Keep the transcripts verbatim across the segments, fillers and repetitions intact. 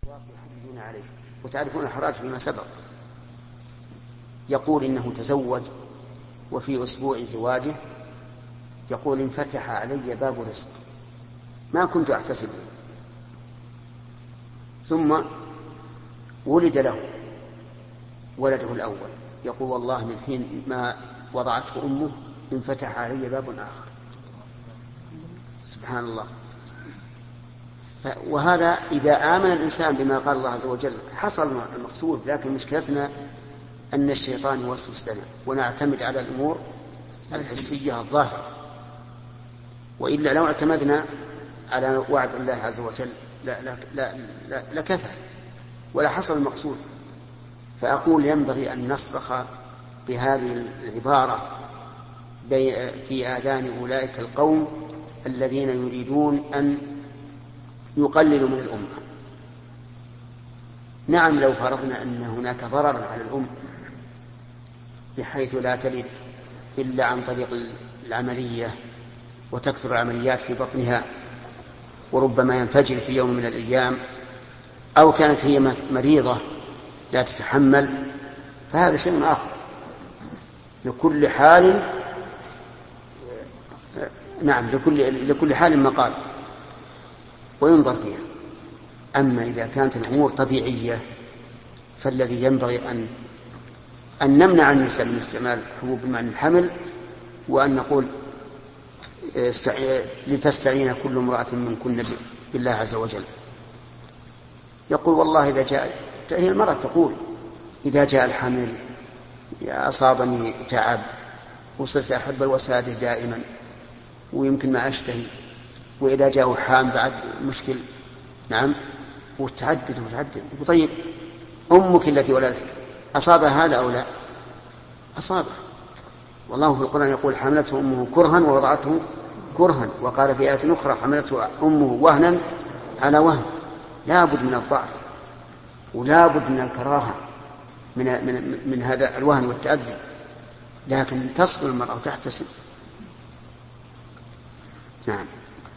يحرجون عليه. وتعرفون الحراج فيما سبق. يقول إنه تزوج وفي أسبوع زواجه يقول انفتح علي باب رزق ما كنت أحتسبه، ثم ولد له ولده الأول يقول والله من حين ما وضعته أمه انفتح علي باب آخر. سبحان الله. وهذا إذا آمن الإنسان بما قال الله عز وجل حصل المقصود، لكن مشكلتنا أن الشيطان يوسوس لنا ونعتمد على الأمور الحسية الظاهرة، وإلا لو اعتمدنا على وعد الله عز وجل لا لا لا لا لكفى ولا حصل المقصود. فأقول ينبغي أن نصرخ بهذه العبارة في آذان أولئك القوم الذين يريدون أن يقللوا من الأمة. نعم لو فرضنا أن هناك ضرر على الأمة بحيث لا تلد إلا عن طريق العملية وتكثر العمليات في بطنها وربما ينفجر في يوم من الأيام، أو كانت هي مريضة لا تتحمل، فهذا شيء آخر. لكل حال نعم لكل, لكل حال مقال وينظر فيها. أما إذا كانت الأمور طبيعية فالذي ينبغي أن أن نمنع النساء من استعمال حبوب المنع الحمل، وأن نقول لتستعين كل امرأة منكن بالله عز وجل. يقول والله إذا جاء، هي المرأة تقول إذا جاء الحمل أصابني تعب وصرت أحب الوسادة دائما ويمكن ما أشتهي، وإذا جاءه حام بعد مشكل. نعم وتعدد وتعدد. طيب أمك التي ولدتك أصابها هذا أو لا؟ أصابه. والله في القرآن يقول حملته أمه كرها ووضعته كرها، وقال في آية أخرى حملته أمه وهنا على وهن. لا بد من الضعف ولا بد من الكراهة من, من, من هذا الوهن والتأذي، لكن تصبر المرأة وتحتسب. نعم.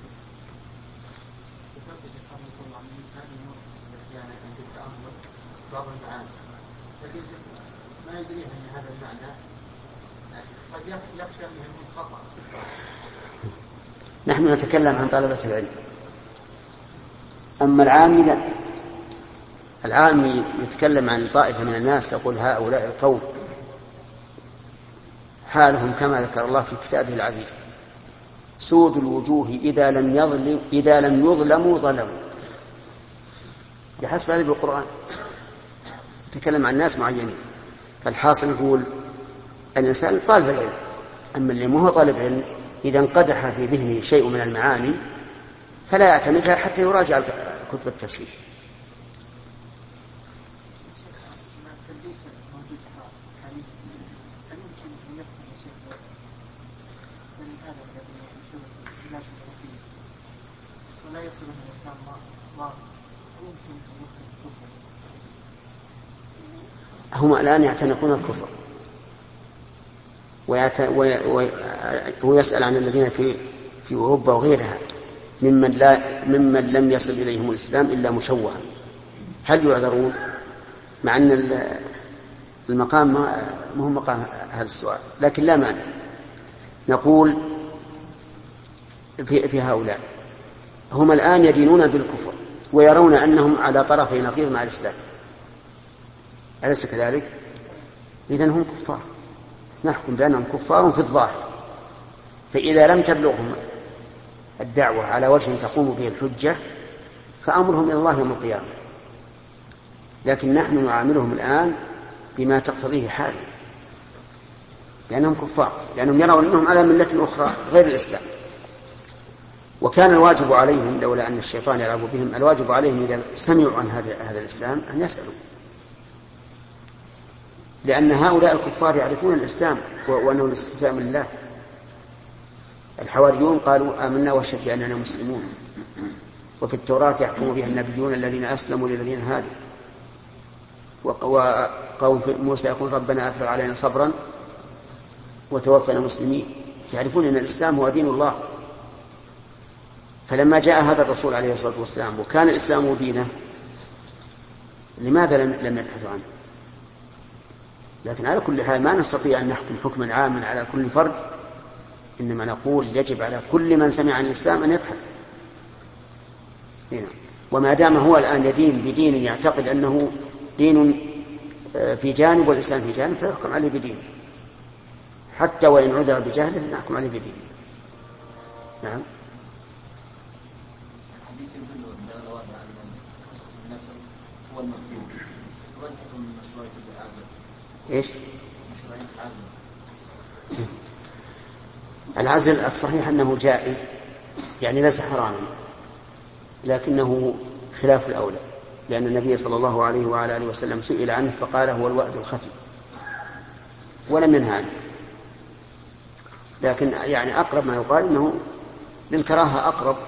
ما يدري أن هذا المعنى قد يخشى منه الخطأ. نحن نتكلم عن طلبة العلم، أما العامي لا. العامي يتكلم عن طائفة من الناس يقول هؤلاء القوم حالهم كما ذكر الله في كتابه العزيز سود الوجوه إذا لم يظلم إذا لم يظلموا ظلموا. بحسب هذا بالقرآن يتكلم عن ناس معينين. فالحاصل يقول الإنسان طالب العلم، أما اللي ما هو طالب علم إذا انقدح في ذهنه شيء من المعاني فلا يعتمدها حتى يراجع كتب التفسير. هم الآن يعتنقون الكفر ويسأل عن الذين في في أوروبا وغيرها ممن لا ممن لم يصل إليهم الإسلام إلا مشوها، هل يعذرون؟ مع أن المقام ما هو مقام هذا السؤال، لكن لا مانع نقول في, في هؤلاء هم الآن يدينون بالكفر ويرون أنهم على طرفي نقيض مع الإسلام، أليس كذلك؟ إذن هم كفار، نحكم بأنهم كفار في الظاهر. فإذا لم تبلغهم الدعوة على وجه تقوم به الحجة فأمرهم إلى الله يوم القيامة، لكن نحن نعاملهم الآن بما تقتضيه حالهم، لأنهم كفار، لأنهم يرون أنهم على ملة أخرى غير الإسلام. وكان الواجب عليهم لولا أن الشيطان يلعب بهم، الواجب عليهم إذا سمعوا عن هذا هذا الإسلام أن يسألوا، لأن هؤلاء الكفار يعرفون الإسلام وأنه الاستسلام لله. الحواريون قالوا آمنا واشهد بأننا مسلمون، وفي التوراة يحكم بها النبيون الذين أسلموا للذين هادوا. وقوم موسى يقول ربنا أفرغ علينا صبرا وتوفنا مسلمين، يعرفون أن الإسلام هو دين الله. فلما جاء هذا الرسول عليه الصلاة والسلام وكان الإسلام دينه لماذا لم, لم يبحثوا عنه؟ لكن على كل حال ما نستطيع أن نحكم حكما عاما على كل فرد، إنما نقول يجب على كل من سمع عن الإسلام أن يبحث. هنا. وما دام هو الآن يدين بدين يعتقد أنه دين في جانب والإسلام في جانب فيحكم عليه بدينه، حتى وإن عذر بجهله نحكم عليه بدينه. نعم. الحديث يدل على الواقع أن النسل هو المطلوب، وين حكم مشروعية العزل؟ إيش؟ مشروعية العزل. العزل الصحيح أنه جائز، يعني ليس حراما، لكنه خلاف الأولى، لأن النبي صلى الله عليه وعلى آله وسلم سئل عنه فقال هو الوأد الخفي ولم ينهى عنه، لكن يعني أقرب ما يقال أنه للكراهة أقرب،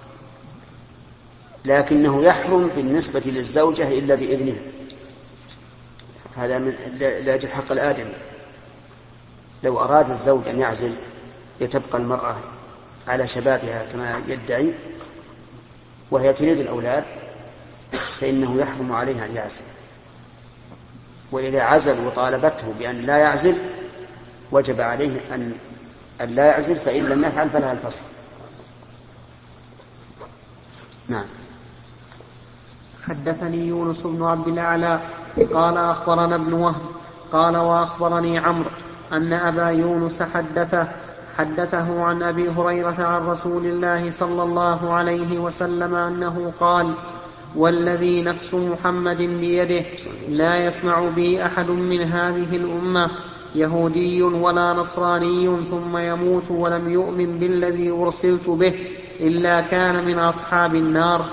لكنه يحرم بالنسبة للزوجة إلا بإذنها، هذا من لأجل حق الآدمي. لو أراد الزوج أن يعزل لتبقى المرأة على شبابها كما يدعي وهي تريد الأولاد فإنه يحرم عليها أن يعزل، وإذا عزل وطالبته بأن لا يعزل وجب عليه أن أن لا يعزل، فإن لم يفعل فلها الفصل. نعم. حدثني يونس بن عبد الأعلى قال أخبرنا ابن وهب قال وأخبرني عمرو أن أبا يونس حدثه حدثه عن أبي هريرة عن رسول الله صلى الله عليه وسلم أنه قال: والذي نفس محمد بيده لا يسمع بي أحد من هذه الأمة يهودي ولا نصراني ثم يموت ولم يؤمن بالذي أرسلت به إلا كان من أصحاب النار.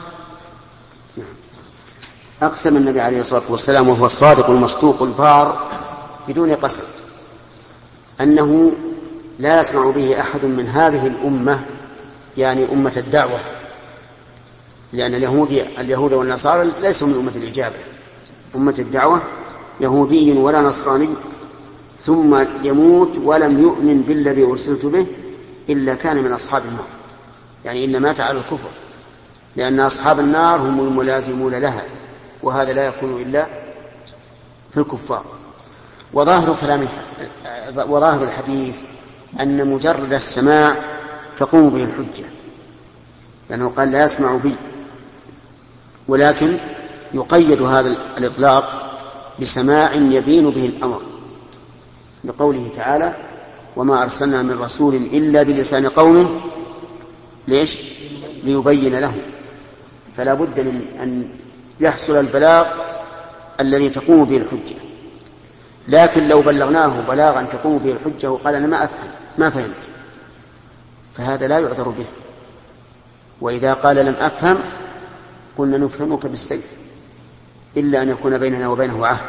أقسم النبي عليه الصلاة والسلام وهو الصادق المصدوق البار بدون قسم أنه لا يسمع به أحد من هذه الأمة، يعني أمة الدعوة، لأن اليهود اليهود والنصارى ليسوا من أمة الإجابة. أمة الدعوة يهودي ولا نصراني ثم يموت ولم يؤمن بالذي أرسلت به إلا كان من أصحاب النار، يعني إلا مات على الكفر، لأن أصحاب النار هم الملازمون لها، وهذا لا يكون إلا في الكفار. وظاهر كلام وظاهر الحديث أن مجرد السماع تقوم به الحجة، لأنه قال لا يسمع بي، ولكن يقيد هذا الإطلاق بسماع يبين به الأمر، لقوله تعالى: وما أرسلنا من رسول إلا بلسان قومه ليش؟ ليبين له. فلا بد من أن يحصل البلاغ الذي تقوم به الحجة، لكن لو بلغناه بلاغا تقوم به الحجة وقال أنا ما أفهم ما فهمت فهذا لا يعذر به. وإذا قال لم أفهم قلنا نفهمك بالسيف إلا أن يكون بيننا وبينه عهد،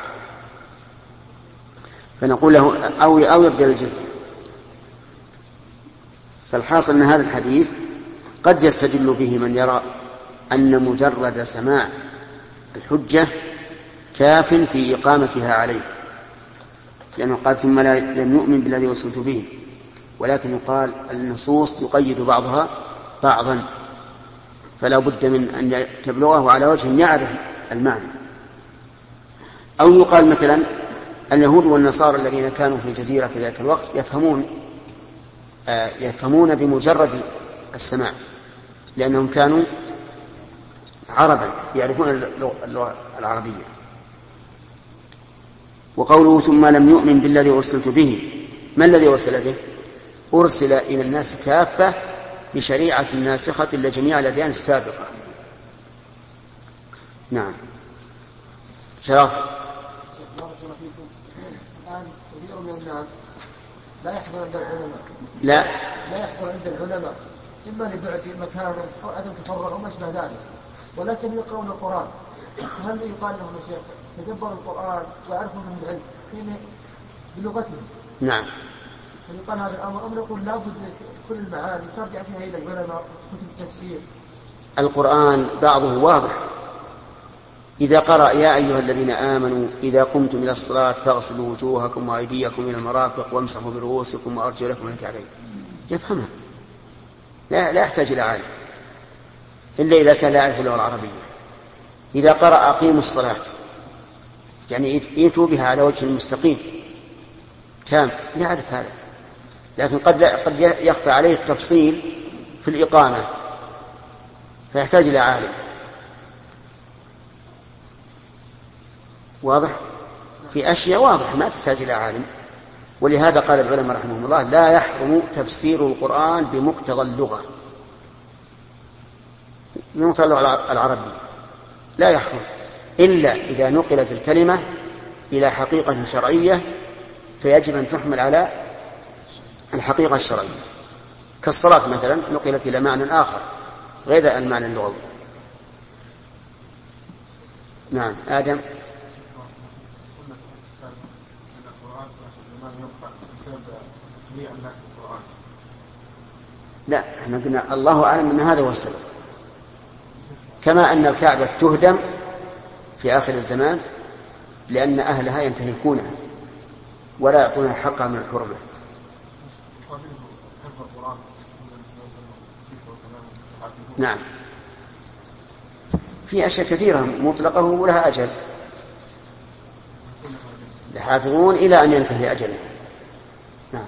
فنقول له أو أو يبدل الجزية. فالحاصل أن هذا الحديث قد يستدل به من يرى أن مجرد سماع الحجة كاف في إقامتها عليه، لأنه قال ثم لم يؤمن بالذي أرسلت به، ولكن يقال النصوص يقيد بعضها بعضا، فلا بد من أن تبلغه على وجه يعرف المعنى. أو يقال مثلا اليهود والنصارى الذين كانوا في الجزيرة في ذلك الوقت يفهمون آه يفهمون بمجرد السماع، لأنهم كانوا عربا يعرفون اللغة العربية. وقوله ثم لم يؤمن بالذي أرسلت به، ما الذي أرسل به؟ أرسل إلى الناس كافة بشريعة ناسخة لجميع الأديان السابقة. نعم. شرف. الآن كثير من الناس لا يحضر عند العلماء لا لا يحضر عند العلماء إما لبعد مكانه أو عدم تفرغ أو ما أشبه ذلك، ولكن يقرؤون القرآن. هل يقال لهم يا شيخ تدبر القرآن وعرفوا من العلم حين بلغتهم؟ نعم. فيقال هذا الأمر أم نقول لا بد كل المعاني ترجع فيها إلى العلماء وكتب التفسير؟ القرآن بعضه واضح، إذا قرأ يا أيها الذين آمنوا إذا قمتم إلى الصلاة فاغسلوا وجوهكم وأيديكم إلى المرافق وامسحوا برؤوسكم وأرجلكم إلى الكعبين، يفهمها، لا لا يحتاج إلى عالم إلا إذا كان لا يعرف اللغة العربية. إذا قرأ أقيموا الصلاة يعني يأتوا بها على وجه المستقيم تام يعرف هذا، لكن قد قد يخفى عليه التفصيل في الإقامة فيحتاج إلى عالم. واضح؟ في أشياء واضح ما تحتاج إلى عالم، ولهذا قال العلماء رحمهم الله لا يحرم تفسير القرآن بمقتضى اللغة، بمقتضى اللغة العربية لا يحرم إلا إذا نقلت الكلمة إلى حقيقة شرعية فيجب أن تحمل على الحقيقة الشرعية، كالصلاة مثلا نقلت إلى معنى آخر غير المعنى اللغوي. نعم آدم. لا احنا قلنا الله أعلم أن هذا هو السبب، كما أن الكعبة تهدم في آخر الزمان لأن أهلها ينتهكونها ولا يعطونها حقها من الحرمة. نعم في أشياء كثيرة مطلقة ولها أجل، يحافظون إلى أن ينتهي أجله. نعم.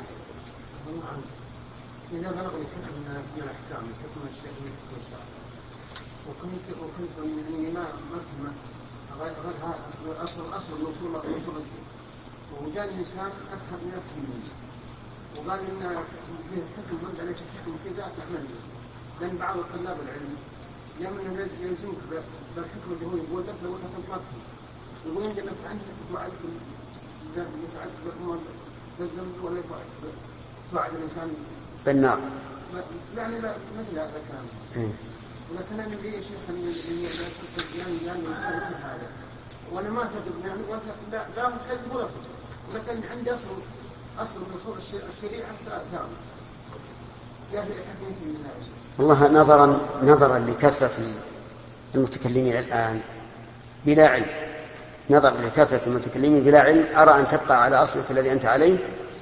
إذا بلغ الحكم من الأحكام كثم الشيء من الفقه الشرعي وكنت وكنت يعني ما ما غير هذا أصل أصل الوصول الوصول وجاء الإنسان أفهم نفسه منه وقال إن فيه حكم برد عليك الحكم كذا أحمل، لأن بعض الطلاب العلم يمن الذي يلزمك بالحكم اللي هو يقول لك لو أنت ما يقول إن لك عندك تعد متعد بالأمر لازم ولا توعد الإنسان بالنار. يعني لا مثل هذا الكلام. ولكن أنا لي شيخ اللي يعني يعني يسوي هذا وأنا ما أكذب يعني لا لا مكذب ولا صدق، ولكن عندي أصل أصل من أصول الشريعة ثابت. يا أخي حكمتي من هذا. والله نظرا نظرا لكثرة المتكلمين الآن بلا علم، نظرا لكثرة المتكلمين بلا علم أرى أن تبقى على أصلك الذي أنت عليه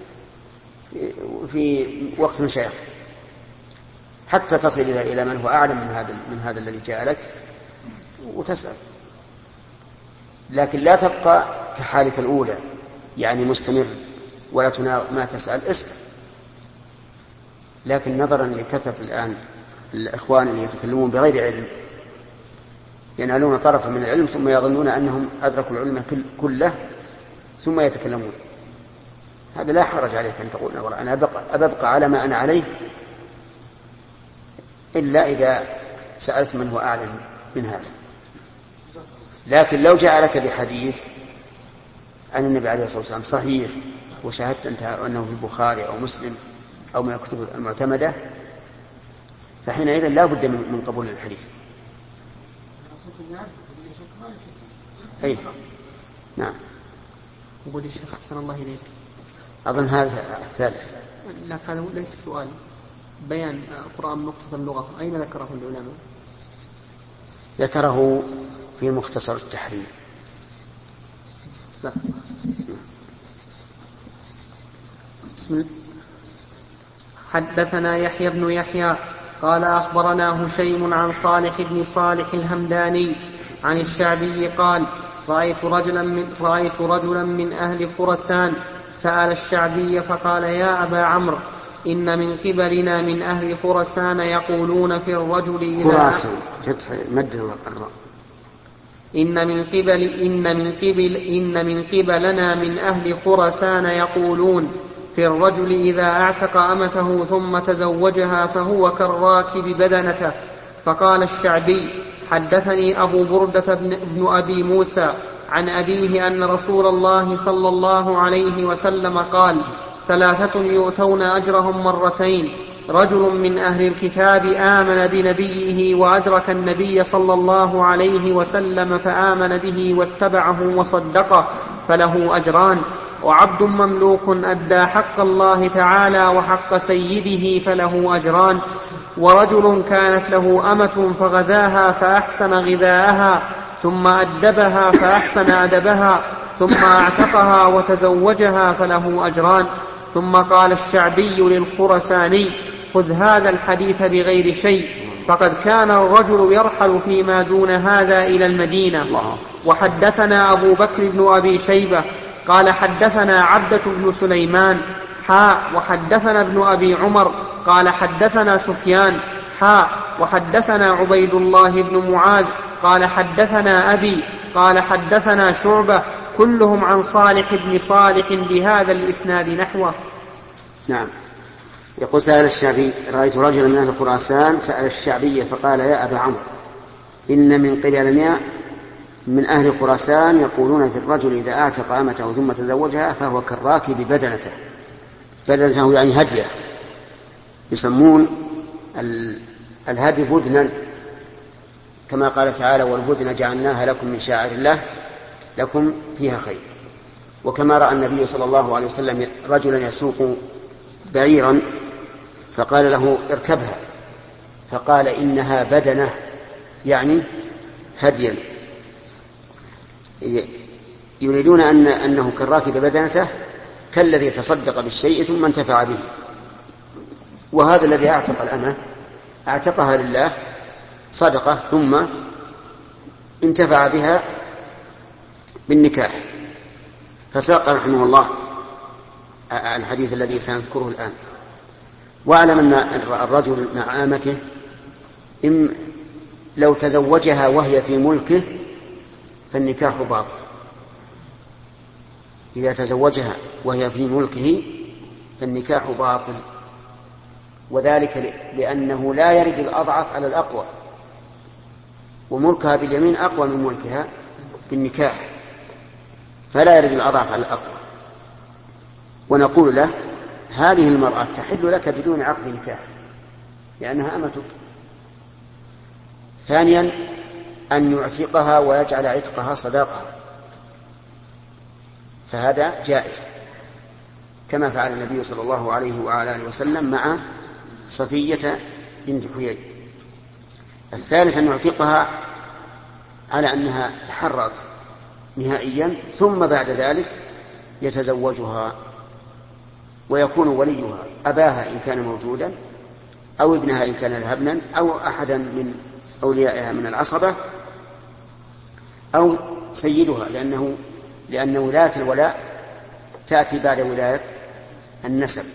في وقت مشايخ حتى تصل إلى من هو أعلم من هذا من هذا الذي جاء لك وتسأل، لكن لا تبقى كحالك الأولى يعني مستمر ولا تناول ما تسأل اسأل. لكن نظرا لكثرة الآن الإخوان اللي يتكلمون بغير علم ينالون طرفا من العلم ثم يظنون أنهم أدركوا العلم كله ثم يتكلمون، هذا لا حرج عليك أن تقول والله أنا أبقى على ما أنا عليه إلا إذا سألت من هو أعلم من هذا. لكن لو جاء لك بحديث عن النبي عليه الصلاة والسلام صحيح وشاهدت أنت أنه في البخاري أو مسلم أو من الكتب المعتمدة فحينئذ لا بد من قبول الحديث. أي نعم. يقول الشيخ حسن الله إليك أظن هذا الثالث. لا هذا ليس سؤال، بيان القرآن مقتضى اللغة أين ذكره العلماء؟ ذكره في مختصر التحرير. صح. بسم الله. حدثنا يحيى بن يحيى قال أخبرنا هشيم عن صالح بن صالح الهمداني عن الشعبي قال رأيت رجلا من, رأيت رجلا من أهل خراسان سأل الشعبي فقال يا أبا عمرو إن من قبلنا من أهل خراسان يقولون في الرجل إذا خراسان فتح مد الراء إن من قبل إن من قبل إن من قبلنا من أهل خراسان يقولون في الرجل إذا اعتق أمته ثم تزوجها فهو كالراكب بدنته. فقال الشعبي حدثني أبو بردة بن أبي موسى عن أبيه أن رسول الله صلى الله عليه وسلم قال ثلاثة يؤتون أجرهم مرتين، رجل من أهل الكتاب آمن بنبيه وأدرك النبي صلى الله عليه وسلم فآمن به واتبعه وصدقه فله أجران، وعبد مملوك أدى حق الله تعالى وحق سيده فله أجران، ورجل كانت له أمة فغذاها فأحسن غذاءها ثم أدبها فأحسن أدبها ثم أعتقها وتزوجها فله أجران. ثم قال الشعبي للخرساني خذ هذا الحديث بغير شيء فقد كان الرجل يرحل فيما دون هذا إلى المدينة. الله. وحدثنا أبو بكر بن أبي شيبة قال حدثنا عبدة بن سليمان حاء وحدثنا ابن أبي عمر قال حدثنا سفيان حاء وحدثنا عبيد الله بن معاذ قال حدثنا أبي قال حدثنا شعبة كلهم عن صالح بن صالح بهذا الإسناد نحوه. نعم. يقول سأل الشعبي رأيت رجلا من أهل خراسان سأل الشعبي فقال يا أبا عمرو إن من قبلنا من أهل خراسان يقولون في الرجل إذا أعتق أمته ثم تزوجها فهو كالراكب بدنته. بدنته يعني هديه، يسمون الهدي بدنا، كما قال تعالى والبدن جعلناها لكم من شعائر الله لكم فيها خير. وكما رأى النبي صلى الله عليه وسلم رجلا يسوق بعيرا فقال له اركبها فقال إنها بدنة يعني هديا، يريدون أن أنه كالراكب بدنته كالذي تصدق بالشيء ثم انتفع به. وهذا الذي أعتق الأمة أعتقها لله صدقة ثم انتفع بها بالنكاح. فساق رحمه الله الحديث الذي سنذكره الآن. واعلم أن الرجل مع آمته إن لو تزوجها وهي في ملكه فالنكاح باطل. إذا تزوجها وهي في ملكه فالنكاح باطل، وذلك لأنه لا يرد الأضعف على الأقوى، وملكها باليمين أقوى من ملكها بالنكاح، فلا يرد الأضعف على الأقوى. ونقول له هذه المرأة تحل لك بدون عقد نكاح لأنها أمتك. ثانيا أن يعتقها ويجعل عتقها صداقها، فهذا جائز كما فعل النبي صلى الله عليه وعلى آله وسلم مع صفية بنت حيي. الثالث أن يعتقها على أنها تحررت نهائيا ثم بعد ذلك يتزوجها ويكون وليها أباها إن كان موجودا أو ابنها إن كان لها ابنا أو أحدا من أوليائها من العصبة أو سيدها، لأنه لأن ولاية الولاء تأتي بعد ولاية النسب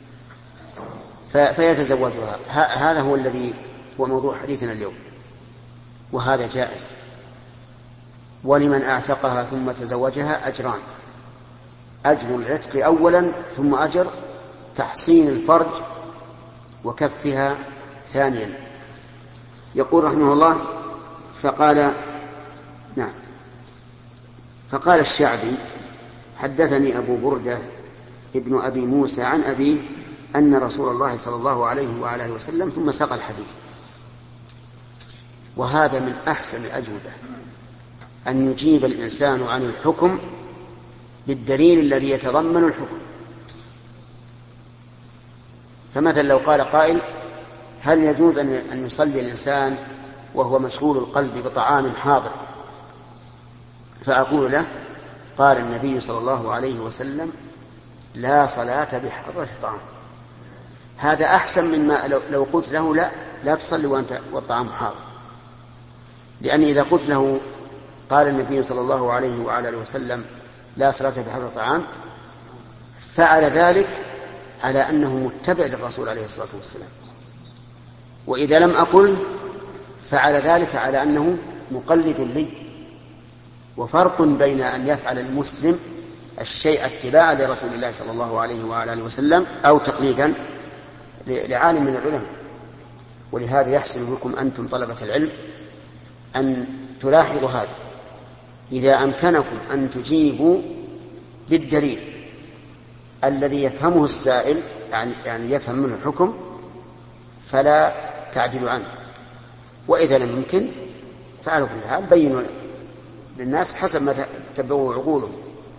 فيتزوجها. هذا هو الذي هو موضوع حديثنا اليوم، وهذا جائز. ولمن أعتقها ثم تزوجها أجران: أجر العتق أولا ثم أجر تحصين الفرج وكفها ثانيا. يقول رحمه الله فقال نعم فقال الشعبي حدثني أبو بردة ابن أبي موسى عن أبيه أن رسول الله صلى الله عليه وعلى وسلم ثم ساق الحديث. وهذا من أحسن الأجوبة أن يجيب الإنسان عن الحكم بالدليل الذي يتضمن الحكم. فمثلا لو قال قائل هل يجوز أن يصلي الإنسان وهو مشغول القلب بطعام حاضر؟ فأقول له قال النبي صلى الله عليه وسلم لا صلاة بحضرة طعام. هذا أحسن مما لو قلت له لا لا تصلي وأنت والطعام حاضر، لأن إذا قلت له قال النبي صلى الله عليه وعلى وسلم لا صلاة بحضرة طعام فعل ذلك على أنه متبع للرسول عليه الصلاة والسلام، وإذا لم أقل فعل ذلك على أنه مقلد لي. وفرق بين أن يفعل المسلم الشيء اتباعا لرسول الله صلى الله عليه وآله وسلم أو تقليدا لعالم من العلماء. ولهذا يحسن بكم أنتم طلبة العلم أن تلاحظوا هذا: إذا أمكنكم أن تجيبوا بالدليل الذي يفهمه السائل يعني يفهم منه الحكم فلا تعدلوا عنه، وإذا لم يمكن فعلوا كل حال بينوا للناس حسب ما تبعوه عقولهم.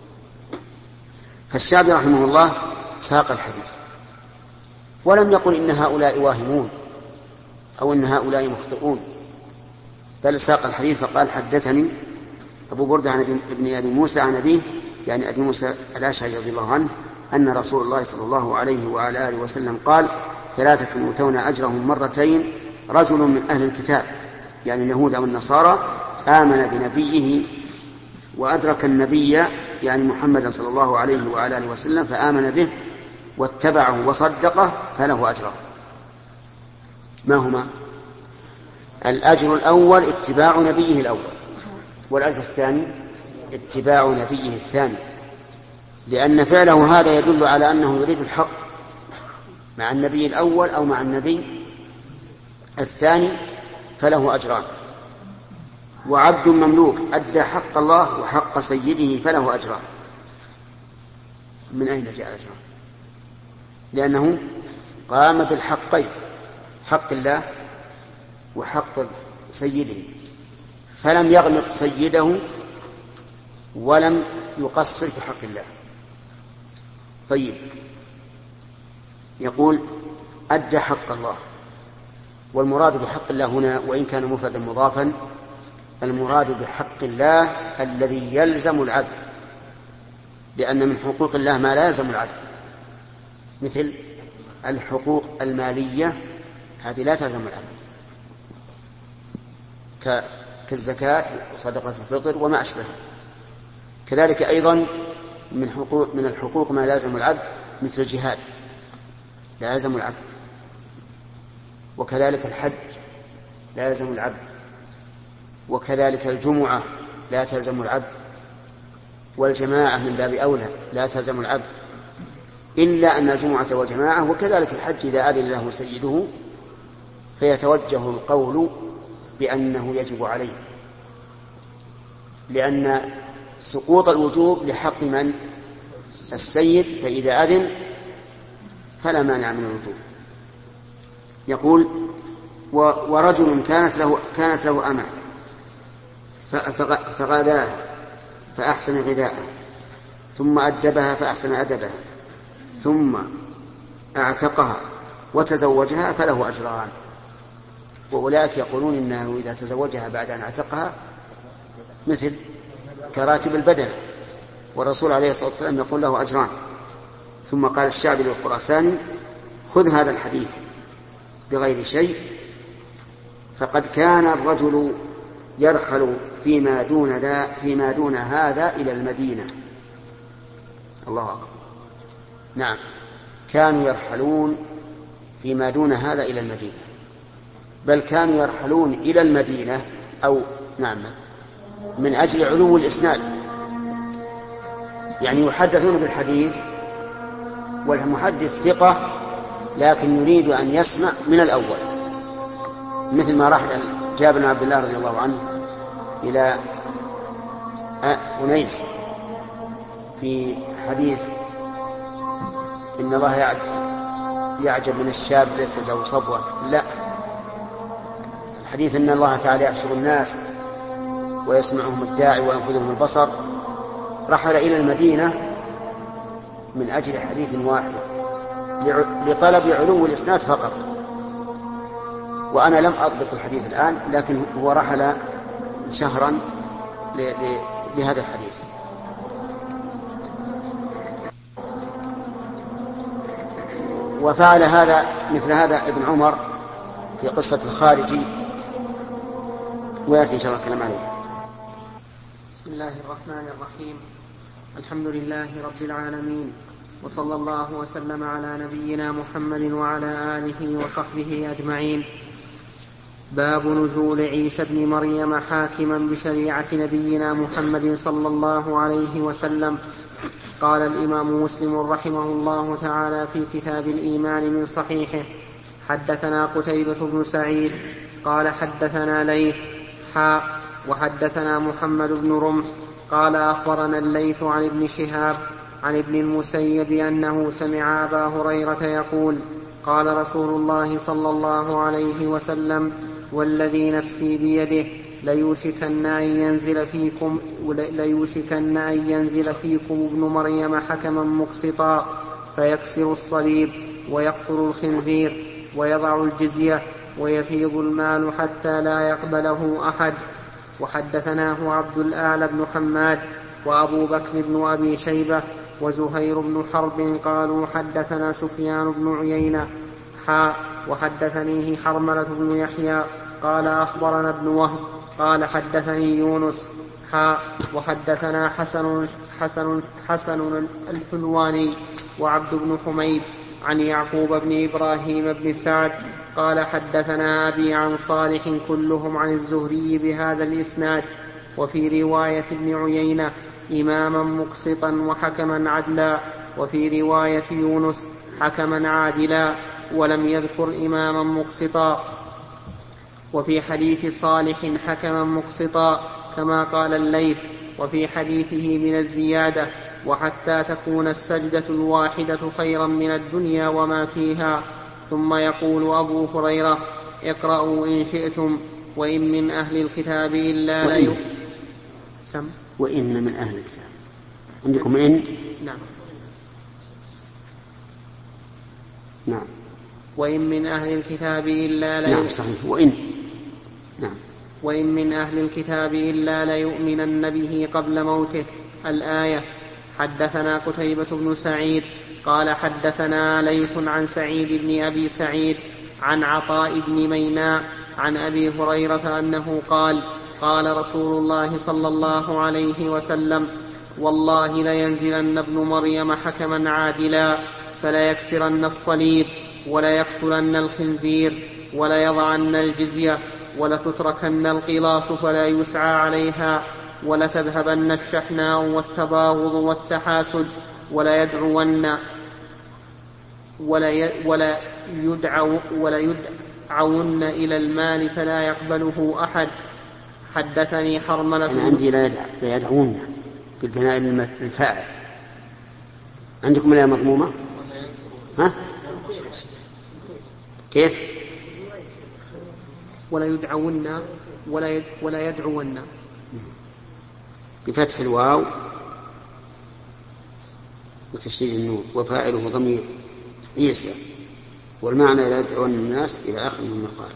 فالشعبي رحمه الله ساق الحديث ولم يقل إن هؤلاء واهمون أو إن هؤلاء مخطئون، بل ساق الحديث فقال حدثني أبو بردة عن ابن أبي موسى عن أبيه يعني أبي موسى الأشعري رضي الله عنه أن رسول الله صلى الله عليه وعلى آله وسلم قال ثلاثة يؤتون أجرهم مرتين رجل من أهل الكتاب يعني اليهود أو النصارى آمن بنبيه وأدرك النبي يعني محمدا صلى الله عليه وعلى آله وسلم فآمن به واتبعه وصدقه فله أجران. ما هما؟ الأجر الأول اتباع نبيه الأول، والأجر الثاني اتباع نبيه الثاني، لأن فعله هذا يدل على أنه يريد الحق مع النبي الأول أو مع النبي الثاني فله أجران. وعبد مملوك أدى حق الله وحق سيده فله أجران. من أين جاء الأجران؟ لأنه قام بالحقين، حق الله وحق سيده، فلم يغمط سيده ولم يقصر في حق الله. طيب، يقول أدى حق الله، والمراد بحق الله هنا وإن كان مفردا مضافا المراد بحق الله الذي يلزم العبد، لأن من حقوق الله ما لا يلزم العبد، مثل الحقوق المالية هذه لا تلزم العبد كالزكاة وصدقة الفطر وما أشبهها. كذلك أيضا من حقوق من الحقوق ما لازم العبد مثل الجهاد لا يلزم العبد، وكذلك الحج لا يلزم العبد، وكذلك الجمعة لا تلزم العبد، والجماعة من باب أولى لا تلزم العبد، إلا أن الجمعة والجماعة وكذلك الحج إذا أذن له سيده فيتوجه القول بأنه يجب عليه، لأن سقوط الوجوب لحق من؟ السيد، فإذا أذن فلا مانع من الوجوب. يقول ورجل كانت له كانت له أمة فغذاها فأحسن غذاءها ثم أدبها فأحسن أدبها ثم أعتقها وتزوجها فله أجران. وأولئك يقولون إنه إذا تزوجها بعد أن أعتقها مثل كراكب البدنة، والرسول عليه الصلاة والسلام يقول له أجران. ثم قال الشعبي للخراساني خذ هذا الحديث بغير شيء، فقد كان الرجل يرحل فيما دون, ذا فيما دون هذا إلى المدينة. الله أكبر. نعم، كانوا يرحلون فيما دون هذا إلى المدينة، بل كانوا يرحلون إلى المدينة أو نعم من أجل علو الإسناد، يعني يحدثون بالحديث والمحدث ثقة لكن يريد أن يسمع من الأول، مثل ما رحل جابر بن عبد الله رضي الله عنه إلى أنيس في حديث إن الله يعجب من الشاب ليس له صبوة، لا، الحديث إن الله تعالى يحشر الناس ويسمعهم الداعي وينفذهم البصر. رحل إلى المدينة من أجل حديث واحد لطلب علو الإسناد فقط. وأنا لم أضبط الحديث الآن، لكن هو رحل شهرا لهذا الحديث. وفعل هذا مثل هذا ابن عمر في قصة الخارجي، ويأتي إن شاء الله الكلام عليه. بسم الله الرحمن الرحيم. الحمد لله رب العالمين، وصلى الله وسلم على نبينا محمد وعلى آله وصحبه أجمعين. باب نزول عيسى ابن مريم حاكما بشريعة نبينا محمد صلى الله عليه وسلم. قال الإمام مسلم رحمه الله تعالى في كتاب الإيمان من صحيحه: حدثنا قتيبة بن سعيد قال حدثنا ليث حاء وحدثنا محمد بن رمح قال أخبرنا الليث عن ابن شهاب عن ابن المسيب أنه سمع أبا هريرة يقول: قال رسول الله صلى الله عليه وسلم: والذي نفسي بيده ليوشكن أن ينزل فيكم ليوشكن أن ينزل فيكم ابن مريم حكما مقسطا فيكسر الصليب ويقتل الخنزير ويضع الجزية ويفيض المال حتى لا يقبله أحد. وحدثناه عبد الأعلى بن حماد وأبو بكر بن أبي شيبة وزهير بن حرب قالوا حدثنا سفيان بن عيينة حاء وحدثنيه حرملة بن يحيى قال أخبرنا ابن وهب قال حدثني يونس حاء وحدثنا حسن حسن حسن الحلواني وعبد بن حميد عن يعقوب بن إبراهيم بن سعد قال حدثنا أبي عن صالح كلهم عن الزهري بهذا الإسناد. وفي رواية ابن عيينة إماما مقسطا وحكما عدلا، وفي رواية يونس حكما عادلا، ولم يذكر إماما مقسطا. وفي حديث صالح حكما مقسطا كما قال الليث، وفي حديثه من الزيادة وحتى تكون السجدة الواحدة خيرا من الدنيا وما فيها. ثم يقول أبو هريرة اقرأوا إن شئتم وإن من أهل الكتاب إلا لا يؤمن. سم وإن من أهل الكتاب عندكم إن؟ نعم نعم وإن من أهل الكتاب إلا لا نعم صحيح وإن نعم وإن من أهل الكتاب إلا ليؤمنن به قبل موته. الآية. حدثنا قتيبة بن سعيد قال حدثنا ليث عن سعيد بن أبي سعيد عن عطاء بن ميناء عن أبي هريرة أنه قال قال رسول الله صلى الله عليه وسلم والله لينزلن ابن مريم حكما عادلا فليكسرن الصليب وليقتلن الخنزير وليضعن الجزية ولتتركن القلاص فلا يسعى عليها ولتذهبن الشحناء والتباغض والتحاسد وليدعون ولا ولا يدعو ولا يدعون إلى المال فلا يقبله أحد. حدثني حرملة. أنا عندي لا يدعون بالبناء الفاعل. عندكم لا مضمومة؟ ها؟ كيف؟ ولا يدعون ولا ولا يدعون بفتح الواو وتشديد النون وفاعله ضمير عيسى والمعنى لا يدعون الناس إلى آخر المقال.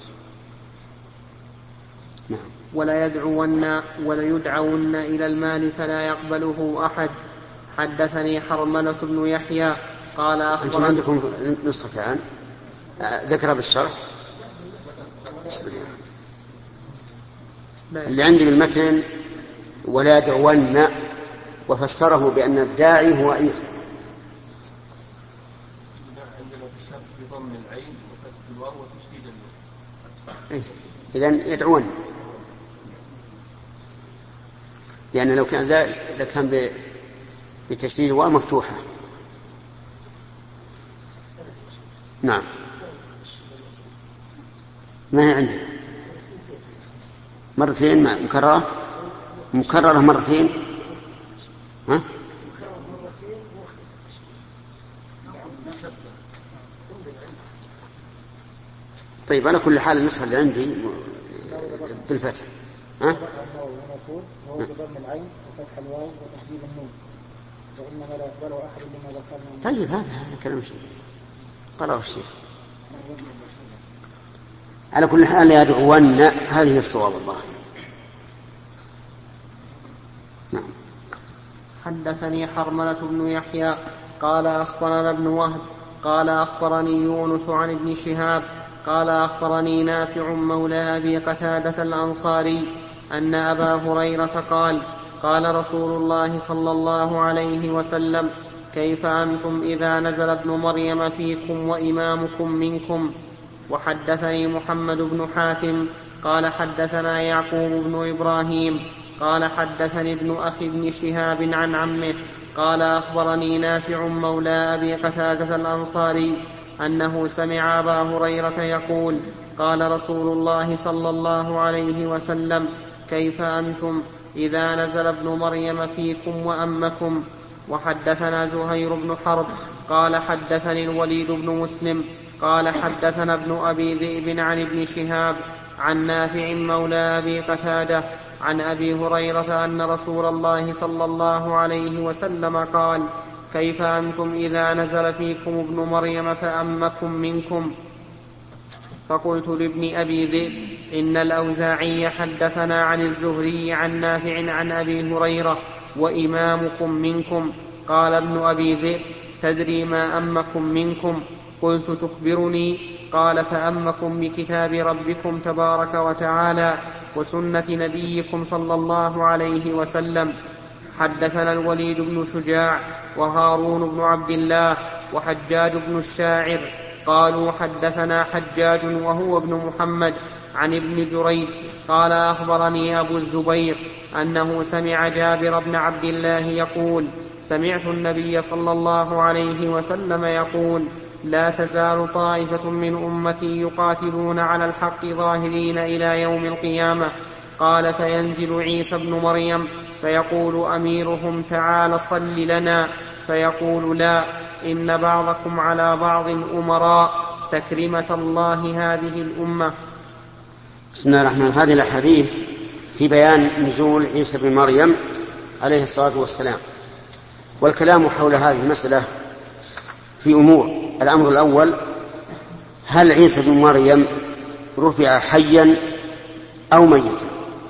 نعم. ولا يدعون ولا يدعون إلى المال فلا يقبله أحد. حدثني حرملة بن يحيى قال أخبرنا. أنتم عندكم نسختان ذكر بالشرح بسم الله. اللي عندي بالمتن ولا يدعون وفسره بأن الداعي هو عيسى. إذن يدعون لأن لو كان ذا لكان بتشديد الواو مفتوحة. نعم ما هي عندنا مرتين مكررة مكررة مرتين ها؟ طيب على كل حال النسخة اللي عندي بالفتح ها؟ وهو بضم العين وفتح الواو وتشديد النون وإنما لا يقبله أحد لما ذكرنا. طيب هذا هذا كلام شيء قرأه الشيخ. على كل حال يدعون هذه الصواب الله. نعم. حدثني حرملة بن يحيى قال أخبرنا ابن وهب قال أخبرني يونس عن ابن شهاب قال أخبرني نافع مولى أبي قتادة الأنصاري أن أبا هريرة قال قال رسول الله صلى الله عليه وسلم كيف أنتم إذا نزل ابن مريم فيكم وإمامكم منكم. وحدثني محمد بن حاتم قال حدثنا يعقوب بن إبراهيم قال حدثني ابن أخي ابن شهاب عن عمه قال أخبرني نافع مولى أبي قتادة الأنصاري أنه سمع أبا هريرة يقول قال رسول الله صلى الله عليه وسلم كيف أنتم إذا نزل ابن مريم فيكم وأمكم. وحدثنا زهير بن حرب قال حدثني الوليد بن مسلم قال حدثنا ابن أبي ذئب عن ابن شهاب عن نافع مولى أبي قتادة عن أبي هريرة أن رسول الله صلى الله عليه وسلم قال كيف أنتم إذا نزل فيكم ابن مريم فأمكم منكم. فقلت لابن أبي ذئب إن الأوزاعي حدثنا عن الزهري عن نافع عن أبي هريرة وإمامكم منكم. قال ابن أبي ذئب تدري ما أمكم منكم؟ قلت تخبرني؟ قال فأمكم بكتاب ربكم تبارك وتعالى وسنة نبيكم صلى الله عليه وسلم. حدثنا الوليد بن شجاع وهارون بن عبد الله وحجاج بن الشاعر قالوا حدثنا حجاج وهو ابن محمد عن ابن جريج قال أخبرني أبو الزبير أنه سمع جابر بن عبد الله يقول سمعت النبي صلى الله عليه وسلم يقول لا تزال طائفة من أمتي يقاتلون على الحق ظاهرين إلى يوم القيامة. قال فينزل عيسى بن مريم فيقول أميرهم تعال صل لنا فيقول لا إن بعضكم على بعض أمراء تكرمة الله هذه الأمة. بسم الله الرحمن الرحيم. هذه الحديث في بيان نزول عيسى بن مريم عليه الصلاة والسلام، والكلام حول هذه المسألة في أمور. الأمر الأول: هل عيسى بن مريم رفع حيا أو ميتا؟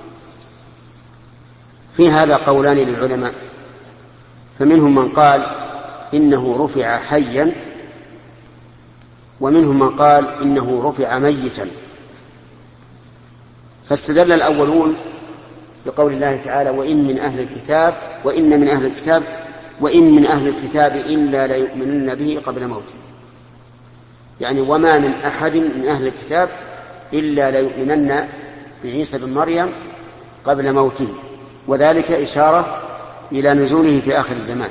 في هذا قولان للعلماء، فمنهم من قال إنه رفع حيا، ومنهم من قال إنه رفع ميتا. فاستدل الأولون بقول الله تعالى وإن من أهل الكتاب وإن من أهل الكتاب وإن من أهل الكتاب إلا ليؤمنن به قبل موته، يعني وما من أحد من أهل الكتاب إلا ليؤمنن بعيسى بن مريم قبل موته، وذلك إشارة إلى نزوله في آخر الزمان.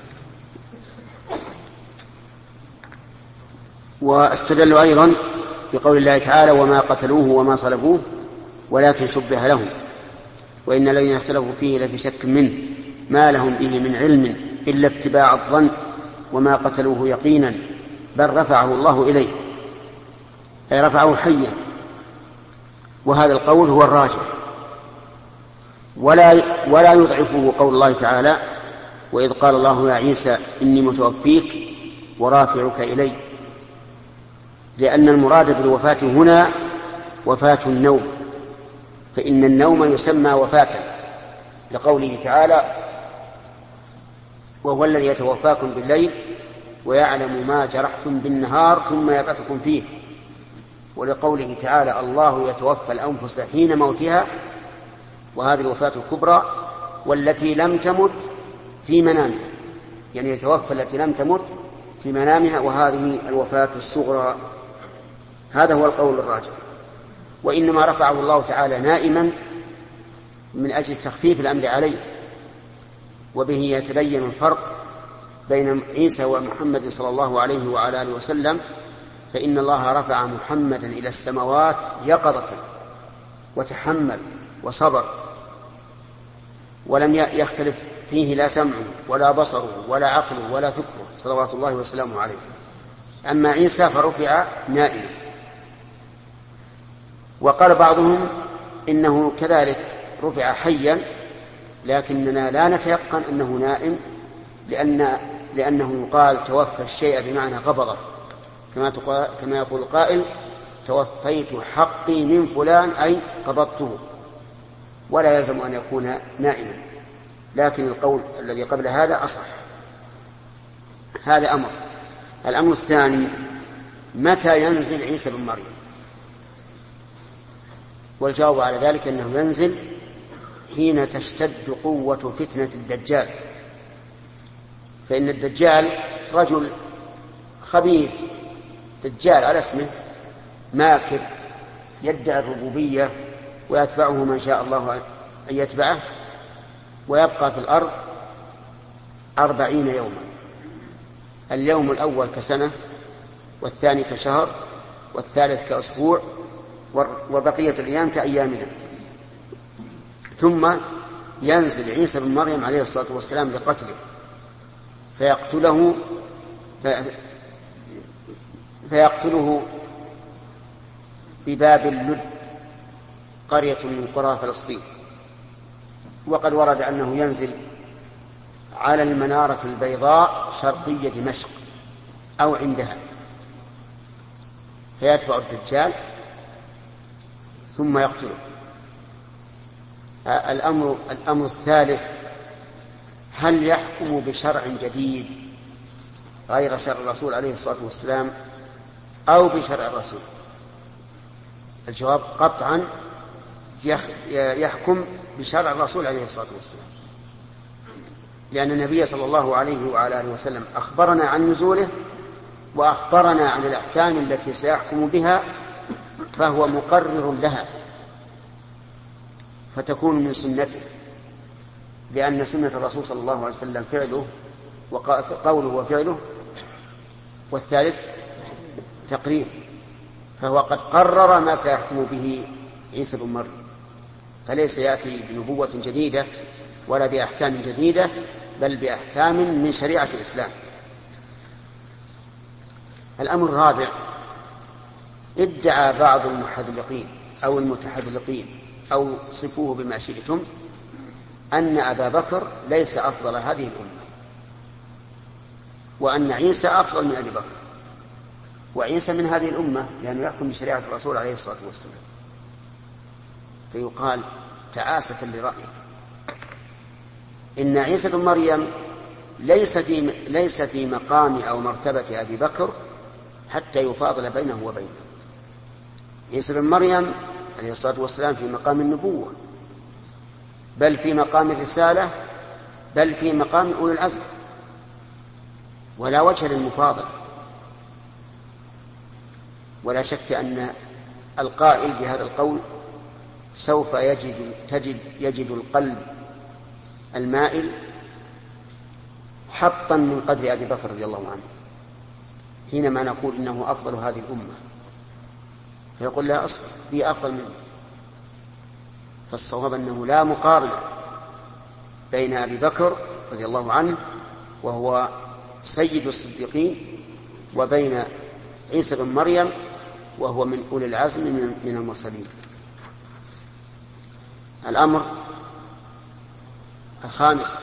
واستدلوا أيضا بقول الله تعالى وما قتلوه وما صلبوه ولكن شبه لهم وإن الذين اختلفوا فيه لفي شك منه ما لهم به من علم إلا اتباع الظن وما قتلوه يقينا بل رفعه الله إليه، أي رفعه حيا. وهذا القول هو الراجح، ولا ولا يضعفه قول الله تعالى وإذ قال الله يا عيسى إني متوفيك ورافعك إلي، لأن المراد بالوفاة هنا وفاة النوم، فإن النوم يسمى وفاة، لقوله تعالى وهو الذي يتوفاكم بالليل ويعلم ما جرحتم بالنهار ثم يبعثكم فيه، ولقوله تعالى الله يتوفى الأنفس حين موتها، وهذه الوفاة الكبرى والتي لم تمت في منامها، يعني يتوفى التي لم تمت في منامها، وهذه الوفاة الصغرى. هذا هو القول الراجح. وإنما رفعه الله تعالى نائما من أجل تخفيف الأمر عليه، وبه يتبين الفرق بين عيسى ومحمد صلى الله عليه وعلى آله وسلم، فإن الله رفع محمدا إلى السماوات يقظة وتحمل وصبر، ولم يختلف فيه لا سمعه ولا بصره ولا عقله ولا فكره صلوات الله وسلامه عليه. أما عيسى فرفع نائما. وقال بعضهم إنه كذلك رفع حيا، لكننا لا نتيقن أنه نائم، لأن لأنه يقال توفى الشيء بمعنى قبضه، كما كما يقول القائل توفيت حقي من فلان أي قبضته، ولا يلزم أن يكون نائما، لكن القول الذي قبل هذا أصح. هذا أمر. الأمر الثاني: متى ينزل عيسى بن مريم؟ والجواب على ذلك أنه ينزل حين تشتد قوة فتنة الدجال، فإن الدجال رجل خبيث، دجال على اسمه، ماكر، يدعي الربوبية ويتبعه من شاء الله أن يتبعه، ويبقى في الأرض أربعين يوما، اليوم الأول كسنة، والثاني كشهر، والثالث كأسبوع، وبقية الأيام كأيامنا. ثم ينزل عيسى بن مريم عليه الصلاة والسلام لقتله، فيقتله فيقتله بباب اللد، قرية من قرى فلسطين. وقد ورد أنه ينزل على المنارة البيضاء شرقية دمشق أو عندها، فيتبع الدجال ثم يقتله. الأمر, الأمر الثالث: هل يحكم بشرع جديد غير شرع الرسول عليه الصلاة والسلام أو بشرع الرسول؟ الجواب قطعا يحكم بشرع الرسول عليه الصلاة والسلام، لأن النبي صلى الله عليه وعلى آله وسلم أخبرنا عن نزوله وأخبرنا عن الأحكام التي سيحكم بها، فهو مقرر لها فتكون من سنته، لأن سنة الرسول صلى الله عليه وسلم فعله وقوله وفعله، والثالث تقرير، فهو قد قرر ما سيحكم به عيسى بن مريم، فليس يأتي بنبوة جديدة ولا بأحكام جديدة، بل بأحكام من شريعة الإسلام. الأمر الرابع: ادعى بعض المحذلقين أو المتحذلقين أو صفوه بما شئتم أن أبا بكر ليس أفضل هذه الأمة، وأن عيسى أفضل من أبي بكر، وعيسى من هذه الأمة لأنه يحكم بشريعة الرسول عليه الصلاة والسلام. فيقال تعاسة لرأيه إن عيسى بن مريم ليس في ليس في مقام أو مرتبة أبي بكر حتى يفاضل بينه وبينه. عيسى بن مريم عليه الصلاة والسلام في مقام النبوة، بل في مقام الرسالة، بل في مقام أولي العزم، ولا وجه للمفاضلة. ولا شك أن القائل بهذا القول سوف يجد, تجد يجد القلب المائل حطا من قدر أبي بكر رضي الله عنه حينما نقول إنه أفضل هذه الأمة، فيقول لا أصل في أفضل منه. فالصواب أنه لا مقارنة بين أبي بكر رضي الله عنه وهو سيد الصديقين وبين عيسى بن مريم وهو من أولي العزم من المرسلين. الأمر الخامس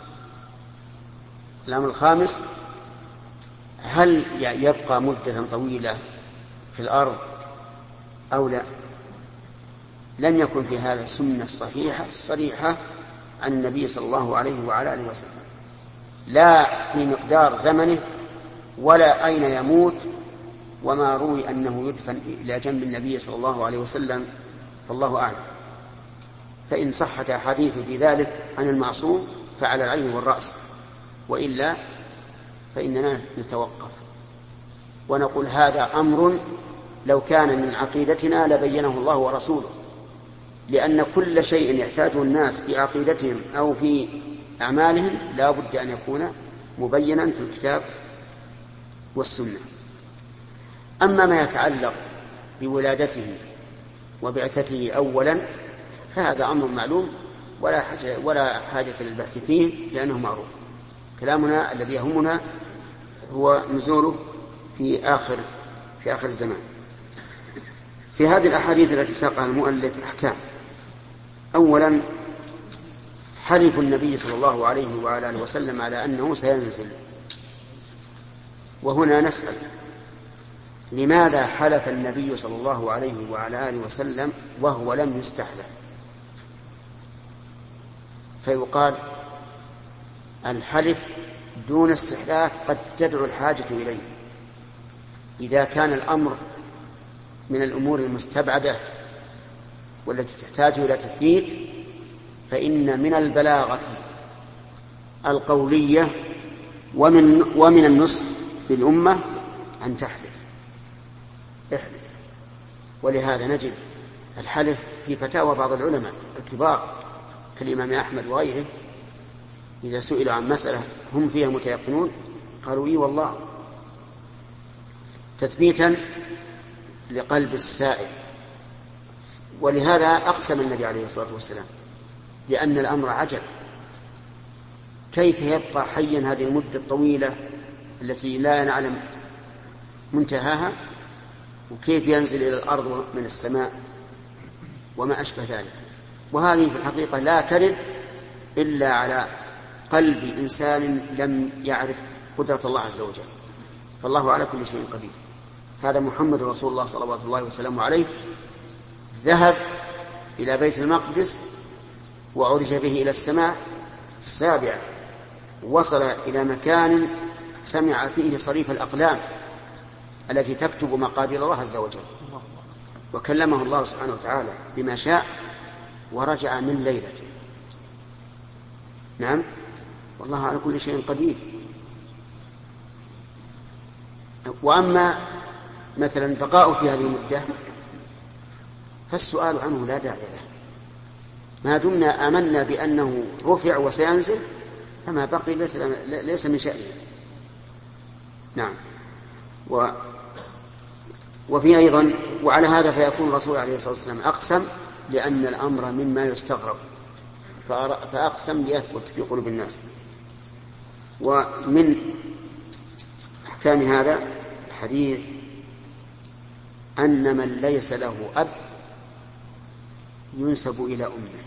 الأمر الخامس هل يبقى مدة طويلة في الأرض أو لا؟ لم يكن في هذا سنة صحيحة صريحة عن النبي صلى الله عليه وعلى آله وسلم، لا في مقدار زمنه ولا أين يموت، وما روي أنه يدفن إلى جنب النبي صلى الله عليه وسلم فالله أعلم. فإن صحت أحاديث بذلك عن المعصوم فعلى العين والرأس، وإلا فإننا نتوقف ونقول هذا أمر لو كان من عقيدتنا لبينه الله ورسوله، لأن كل شيء يحتاجه الناس في عقيدتهم أو في أعمالهم لا بد أن يكون مبينا في الكتاب والسنة. أما ما يتعلق بولادته وبعثته أولا فهذا أمر معلوم ولا حاجة, ولا حاجة للبحث فيه لأنه معروف. كلامنا الذي يهمنا هو نزوله في آخر في آخر الزمان. في هذه الأحاديث التي ساقها المؤلف أحكام. أولا حلف النبي صلى الله عليه وعلى آله وسلم على أنه سينزل، وهنا نسأل لماذا حلف النبي صلى الله عليه وعلى آله وسلم وهو لم يستحلف؟ فيقال الحلف دون استحلاف قد تدعو الحاجة إليه، إذا كان الأمر من الأمور المستبعدة والتي تحتاج إلى تثبيت فإن من البلاغة القولية ومن, ومن النصح للأمة أن تحلف احلف. ولهذا نجد الحلف في فتاوى بعض العلماء الكبار كالإمام أحمد وغيره، إذا سئلوا عن مسألة هم فيها متيقنون قالوا إي والله، تثبيتا لقلب السائل. ولهذا أقسم النبي عليه الصلاة والسلام، لأن الأمر عجب، كيف يبقى حيا هذه المدة الطويلة التي لا نعلم منتهاها، وكيف ينزل إلى الأرض من السماء وما أشبه ذلك. وهذه في الحقيقة لا ترد إلا على قلب إنسان لم يعرف قدرة الله عز وجل، فالله على كل شيء قدير. هذا محمد رسول الله صلوات الله وسلامه عليه، ذهب إلى بيت المقدس وعرج به إلى السماء السابعة، وصل إلى مكان سمع فيه صريف الأقلام التي تكتب مقادير الله عز وجل. وكلمه الله سبحانه وتعالى بما شاء ورجع من ليلته. نعم، والله على كل شيء قدير. وأما مثلا بقاء في هذه المدة فالسؤال عنه لا داعي له، ما دمنا آمنا بأنه رفع وسينزل فما بقي ليس, ليس من شأنه. نعم. و وفي أيضا وعلى هذا فيكون الرسول عليه الصلاة والسلام أقسم لأن الأمر مما يستغرب فأقسم ليثبت في قلوب الناس. ومن أحكام هذا الحديث أن من ليس له أب ينسب إلى أمه.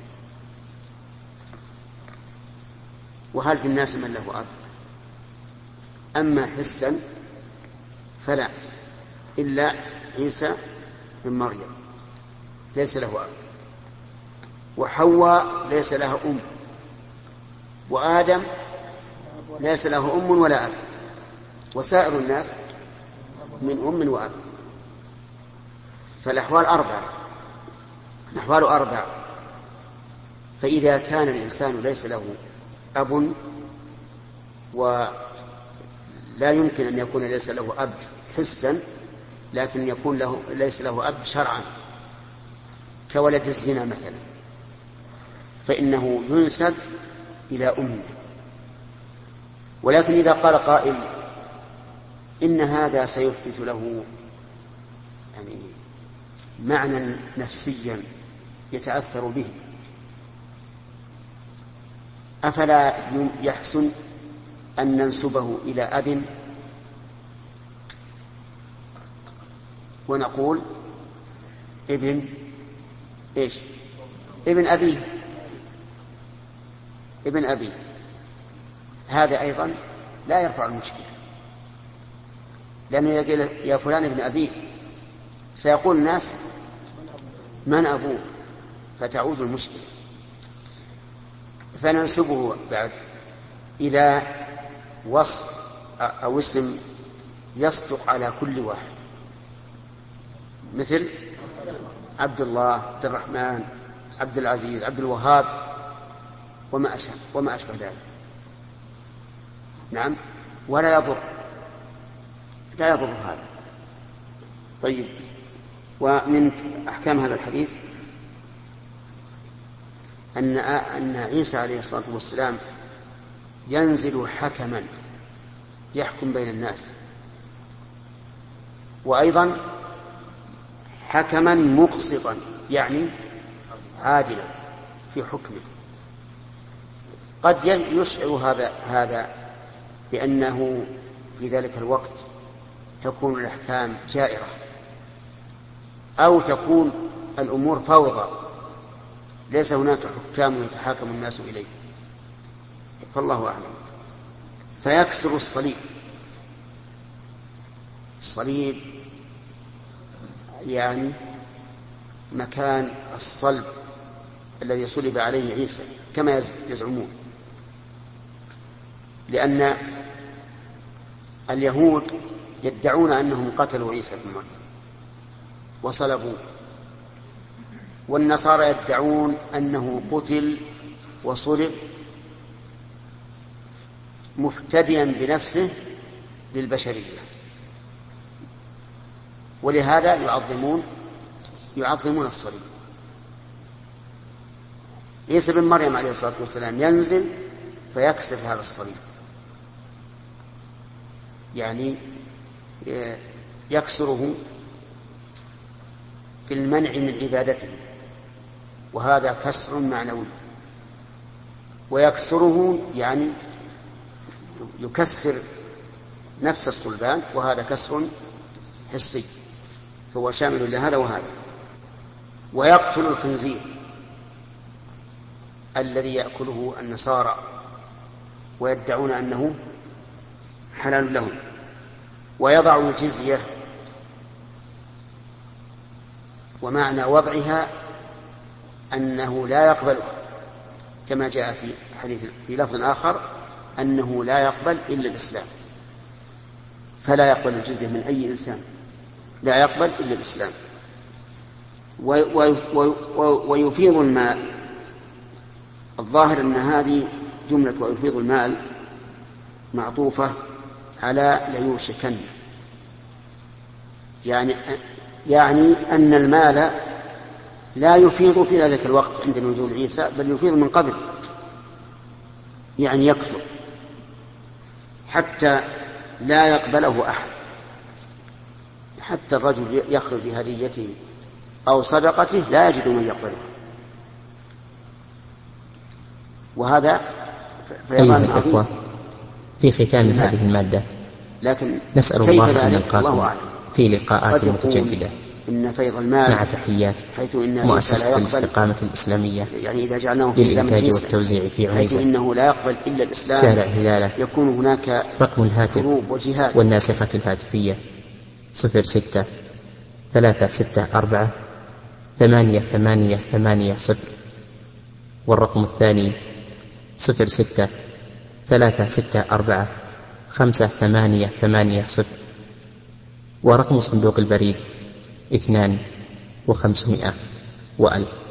وهل في الناس من له أب؟ أما حسا فلا، إلا عيسى بن مريم ليس له أب، وحواء ليس لها أم، وآدم ليس له أم ولا أب، وسائر الناس من أم وأب. فالأحوال أربعة، الأحوال أربعة. فإذا كان الإنسان ليس له أب ولا يمكن أن يكون ليس له أب حسا، لكن يكون له ليس له أب شرعا كولد الزنا مثلا، فإنه ينسب إلى أمه. ولكن إذا قال قائل إن هذا سيحدث له يعني معنى نفسيا يتأثر به، أفلا يحسن أن ننسبه إلى أب ونقول ابن إيش؟ ابن أبيه، ابن أبيه. هذا أيضا لا يرفع المشكلة، لأنه يقول يا فلان ابن أبيه سيقول الناس من أبوه فتعود المشكلة. فننسبه بعد إلى وصف أو اسم يصدق على كل واحد، مثل عبد الله، عبد الرحمن، عبد العزيز، عبد الوهاب، وما أشبه, وما أشبه ذلك. نعم، ولا يضر لا يضر هذا. طيب، ومن أحكام هذا الحديث أن أن عيسى عليه الصلاة والسلام ينزل حكما يحكم بين الناس، وأيضا حكما مقسطا يعني عادلا في حكمه. قد يشعر هذا هذا بأنه في ذلك الوقت تكون الأحكام جائرة أو تكون الأمور فوضى، ليس هناك حكام يتحاكم الناس إليه، فالله أعلم. فيكسر الصليب. الصليب يعني مكان الصلب الذي صلب عليه عيسى كما يزعمون، لأن اليهود يدعون أنهم قتلوا عيسى بن مريم وصلبوه، والنصارى يدعون أنه قتل وصلب مفتديا بنفسه للبشرية، ولهذا يعظمون يعظمون الصليب. عيسى بن مريم عليه الصلاة والسلام ينزل فيكسر هذا الصليب، يعني يكسره في المنع من عبادته، وهذا كسر معنوي، ويكسره يعني يكسر نفس الصلبان، وهذا كسر حسي، فهو شامل لهذا وهذا. ويقتل الخنزير الذي يأكله النصارى ويدعون أنه حلال لهم، ويضع الجزية، ومعنى وضعها أنه لا يقبلها، كما جاء في حديث في لفظ آخر أنه لا يقبل إلا الإسلام. فلا يقبل الجزية من أي إنسان، لا يقبل إلا الإسلام. ويفيض المال، الظاهر أن هذه جملة ويفيض المال معطوفة على ليوشكن، يعني يعني أن المال لا يفيض في ذلك الوقت عند نزول عيسى، بل يفيض من قبل، يعني يكثر حتى لا يقبله أحد، حتى الرجل يخرج بهديته أو صدقته لا يجد من يقبله. وهذا أيها الأخوة، في ختام هذه المادة لكن نسأل الله أن نلقاكم في لقاءات متجددة إن فيض المال مع تحيات حيث إن مؤسسة الاستقامة الإسلامية يعني إذا جعلناه للإنتاج والتوزيع في حيث عنيزة، إنه لا يقبل إلا الإسلام، شارع هلالة، يكون هناك رقم الهاتف وجهاد والناسخة الهاتفية صفر ستة ثلاثة ستة أربعة ثمانية ثمانية ثمانية صفر، والرقم الثاني صفر ستة ثلاثة ستة أربعة خمسة ثمانية ثمانية صفر، ورقم صندوق البريد اثنان وخمسمائة وألف.